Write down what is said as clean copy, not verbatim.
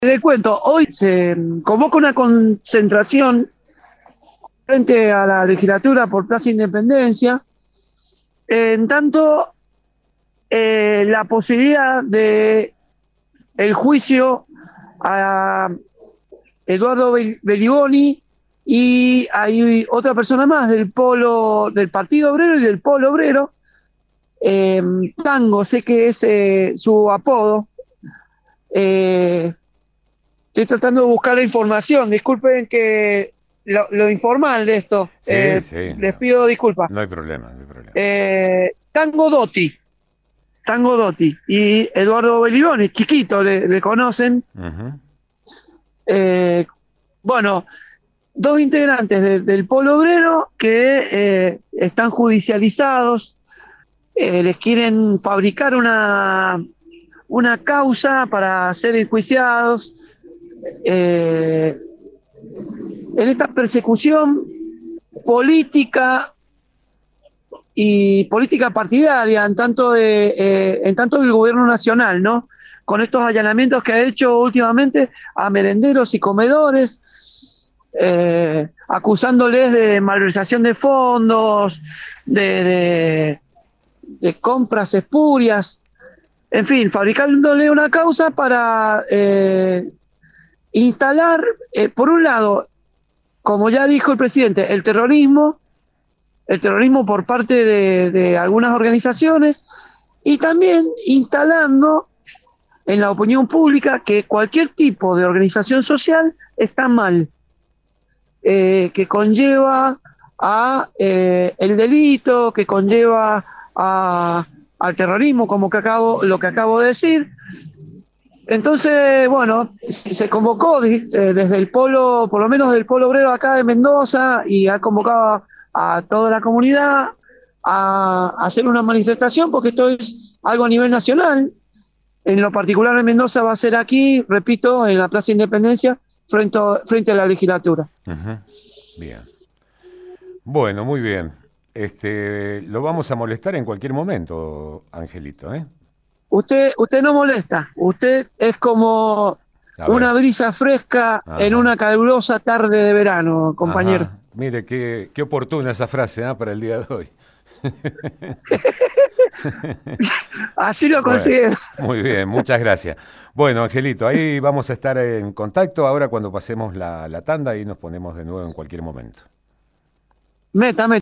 Le cuento, hoy se convoca una concentración frente a la legislatura por Plaza Independencia, en tanto la posibilidad de el juicio a Eduardo Beliboni, y hay otra persona más del Partido Obrero y del Polo Obrero, Tango, sé que es su apodo. eh, Estoy tratando de buscar la información. Disculpen que lo informal de esto. Sí, sí, Les pido disculpas. no hay problema, no hay problema. Tango Dotti. Tango Dotti. Y Eduardo Beliboni, chiquito, le conocen. Ujú. Eh, bueno, dos integrantes del Polo Obrero que están judicializados. Les quieren fabricar una causa para ser enjuiciados. Eh, en esta persecución política y política partidaria en tanto del gobierno nacional, ¿no? Con estos allanamientos que ha hecho últimamente a merenderos y comedores, acusándoles de malversación de fondos, de, de, de compras espurias, en fin, fabricándole una causa para instalar, por un lado, como ya dijo el presidente, el terrorismo por parte de algunas organizaciones, y también instalando en la opinión pública que cualquier tipo de organización social está mal, que conlleva a el delito, que conlleva al terrorismo, lo que acabo de decir. Entonces, bueno, se convocó desde el polo, por lo menos del polo obrero acá de Mendoza, y ha convocado a toda la comunidad a hacer una manifestación, porque esto es algo a nivel nacional. En lo particular en Mendoza va a ser aquí, repito, en la Plaza Independencia, frente a la legislatura. Ujú. Bien. Bueno, muy bien. Lo vamos a molestar en cualquier momento, Angelito, ¿eh? Usted no molesta, usted es como A ver. una brisa fresca en Ajá. una calurosa tarde de verano, compañero. Ajá. Mire, qué oportuna esa frase, ¿ah? Para el día de hoy. Así lo Bueno, considero. muy bien, muchas gracias. Bueno, Angelito, ahí vamos a estar en contacto ahora cuando pasemos la tanda y nos ponemos de nuevo en cualquier momento. Métame.